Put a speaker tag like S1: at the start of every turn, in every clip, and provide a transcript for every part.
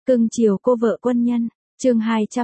S1: Cưng chiều cô vợ quân nhân. Chương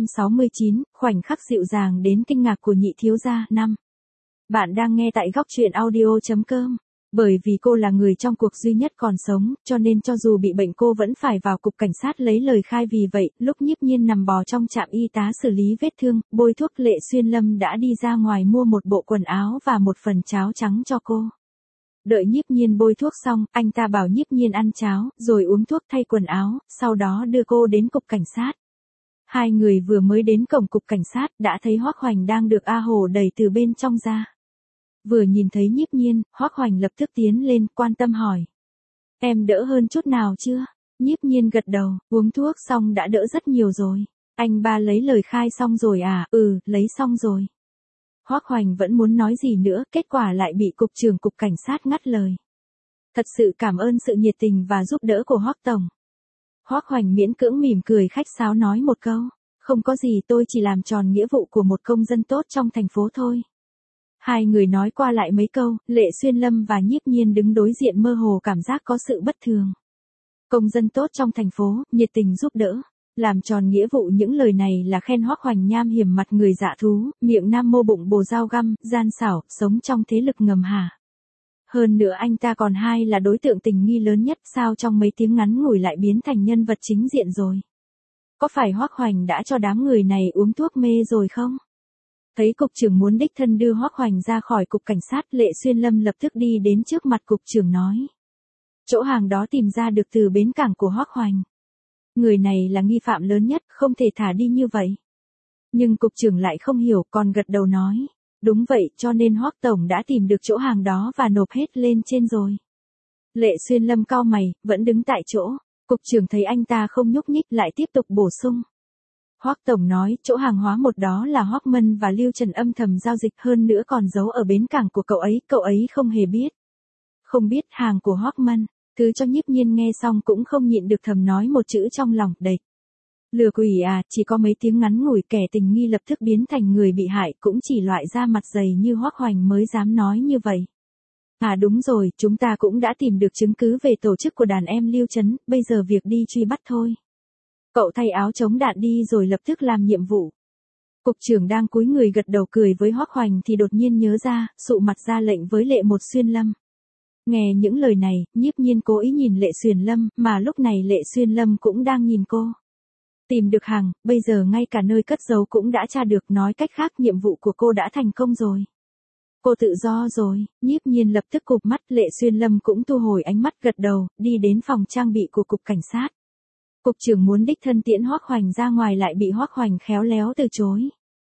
S1: 269, khoảnh khắc dịu dàng đến kinh ngạc của nhị thiếu gia. 5. Bạn đang nghe tại góc truyện audio.com. Bởi vì cô là người trong cuộc duy nhất còn sống, cho nên cho dù bị bệnh cô vẫn phải vào cục cảnh sát lấy lời khai. Vì vậy, lúc Nhiếp Nhiên nằm bò trong trạm y tá xử lý vết thương, bôi thuốc, Lệ Xuyên Lâm đã đi ra ngoài mua một bộ quần áo và một phần cháo trắng cho cô. Đợi Nhiếp Nhiên bôi thuốc xong, anh ta bảo Nhiếp Nhiên ăn cháo, rồi uống thuốc thay quần áo, sau đó đưa cô đến cục cảnh sát. Hai người vừa mới đến cổng cục cảnh sát, đã thấy Hoắc Hoành đang được A Hồ đẩy từ bên trong ra. Vừa nhìn thấy Nhiếp Nhiên, Hoắc Hoành lập tức tiến lên, quan tâm hỏi. Em đỡ hơn chút nào chưa? Nhiếp Nhiên gật đầu, uống thuốc xong đã đỡ rất nhiều rồi. Anh ba lấy lời khai xong rồi à? Ừ, lấy xong rồi. Hoắc Hoành vẫn muốn nói gì nữa, kết quả lại bị cục trưởng cục cảnh sát ngắt lời. Thật sự cảm ơn sự nhiệt tình và giúp đỡ của Hoắc tổng. Hoắc Hoành miễn cưỡng mỉm cười khách sáo nói một câu. Không có gì, tôi chỉ làm tròn nghĩa vụ của một công dân tốt trong thành phố thôi. Hai người nói qua lại mấy câu, Lệ Xuyên Lâm và Nhiếp Nhiên đứng đối diện mơ hồ cảm giác có sự bất thường. Công dân tốt trong thành phố, nhiệt tình giúp đỡ. Làm tròn nghĩa vụ, những lời này là khen Hoắc Hoành nham hiểm mặt người dạ thú, miệng nam mô bụng bồ dao găm, gian xảo, sống trong thế lực ngầm hả. Hơn nữa anh ta còn là đối tượng tình nghi lớn nhất, sao trong mấy tiếng ngắn ngủi lại biến thành nhân vật chính diện rồi. Có phải Hoắc Hoành đã cho đám người này uống thuốc mê rồi không? Thấy cục trưởng muốn đích thân đưa Hoắc Hoành ra khỏi cục cảnh sát, Lệ Xuyên Lâm lập tức đi đến trước mặt cục trưởng nói. Chỗ hàng đó tìm ra được từ bến cảng của Hoắc Hoành. Người này là nghi phạm lớn nhất, không thể thả đi như vậy. Nhưng cục trưởng lại không hiểu, còn gật đầu nói. Đúng vậy, cho nên Hoắc tổng đã tìm được chỗ hàng đó và nộp hết lên trên rồi. Lệ Xuyên Lâm cau mày, vẫn đứng tại chỗ. Cục trưởng thấy anh ta không nhúc nhích lại tiếp tục bổ sung. Hoắc tổng nói, chỗ hàng hóa một đó là Hoắc Mân và Lưu Trần âm thầm giao dịch, hơn nữa còn giấu ở bến cảng của cậu ấy không hề biết. Không biết hàng của Hoắc Mân, thứ cho Nhiếp Nhiên nghe xong cũng không nhịn được thầm nói một chữ trong lòng, đệt. Lừa quỷ à, chỉ có mấy tiếng ngắn ngủi kẻ tình nghi lập tức biến thành người bị hại, cũng chỉ loại da mặt dày như Hoắc Hoành mới dám nói như vậy. À đúng rồi, chúng ta cũng đã tìm được chứng cứ về tổ chức của đàn em Lưu Trấn, bây giờ việc đi truy bắt thôi. Cậu thay áo chống đạn đi rồi lập tức làm nhiệm vụ. Cục trưởng đang cúi người gật đầu cười với Hoắc Hoành thì đột nhiên nhớ ra, sụ mặt ra lệnh với Lệ Xuyên Lâm. Nghe những lời này, Nhiếp Nhiên cố ý nhìn Lệ Xuyên Lâm, mà lúc này Lệ Xuyên Lâm cũng đang nhìn cô. Tìm được hàng, bây giờ ngay cả nơi cất giấu cũng đã tra được, nói cách khác nhiệm vụ của cô đã thành công rồi. Cô tự do rồi. Nhiếp Nhiên lập tức cụp mắt, Lệ Xuyên Lâm cũng thu hồi ánh mắt gật đầu, đi đến phòng trang bị của cục cảnh sát. Cục trưởng muốn đích thân tiễn Hoắc Hoành ra ngoài lại bị Hoắc Hoành khéo léo từ chối.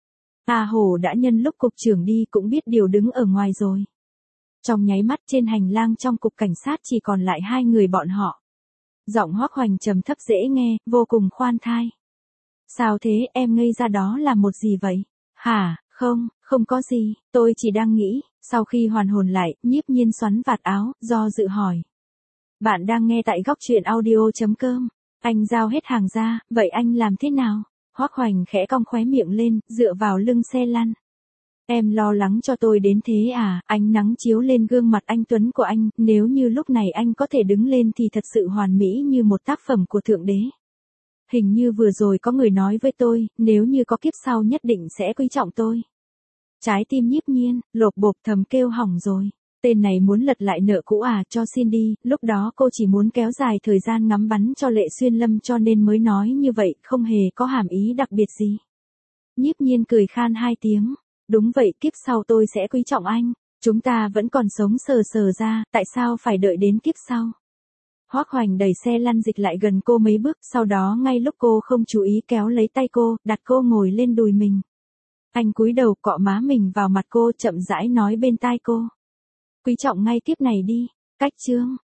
S1: A Hồ đã nhân lúc cục trưởng đi cũng biết điều đứng ở ngoài rồi. Trong nháy mắt trên hành lang trong cục cảnh sát chỉ còn lại hai người bọn họ. Giọng Hoắc Hoành trầm thấp dễ nghe, vô cùng khoan thai. Sao thế, em ngây ra đó là một gì vậy? Hả, không có gì, tôi chỉ đang nghĩ. Sau khi hoàn hồn lại, Nhiếp Nhiên xoắn vạt áo, do dự hỏi. Bạn đang nghe tại góc truyện audio.com. Anh giao hết hàng ra, vậy anh làm thế nào? Hoắc Hoành khẽ cong khóe miệng lên, dựa vào lưng xe lăn. Em lo lắng cho tôi đến thế à? Ánh nắng chiếu lên gương mặt anh tuấn của anh, nếu như lúc này anh có thể đứng lên thì thật sự hoàn mỹ như một tác phẩm của Thượng Đế. Hình như vừa rồi có người nói với tôi, nếu như có kiếp sau nhất định sẽ quý trọng tôi. Trái tim Nhiếp Nhiên, lộp bộp thầm kêu hỏng rồi. Tên này muốn lật lại nợ cũ à, cho xin đi, lúc đó cô chỉ muốn kéo dài thời gian ngắm bắn cho Lệ Xuyên Lâm cho nên mới nói như vậy, không hề có hàm ý đặc biệt gì. Nhiếp Nhiên cười khan hai tiếng. Đúng vậy, kiếp sau tôi sẽ quý trọng anh. Chúng ta vẫn còn sống sờ ra, tại sao phải đợi đến kiếp sau? Hoắc Hoành đẩy xe lăn dịch lại gần cô mấy bước, sau đó ngay lúc cô không chú ý kéo lấy tay cô, đặt cô ngồi lên đùi mình. Anh cúi đầu cọ má mình vào mặt cô, chậm rãi nói bên tai cô. Quý trọng ngay kiếp này đi. Cách chương.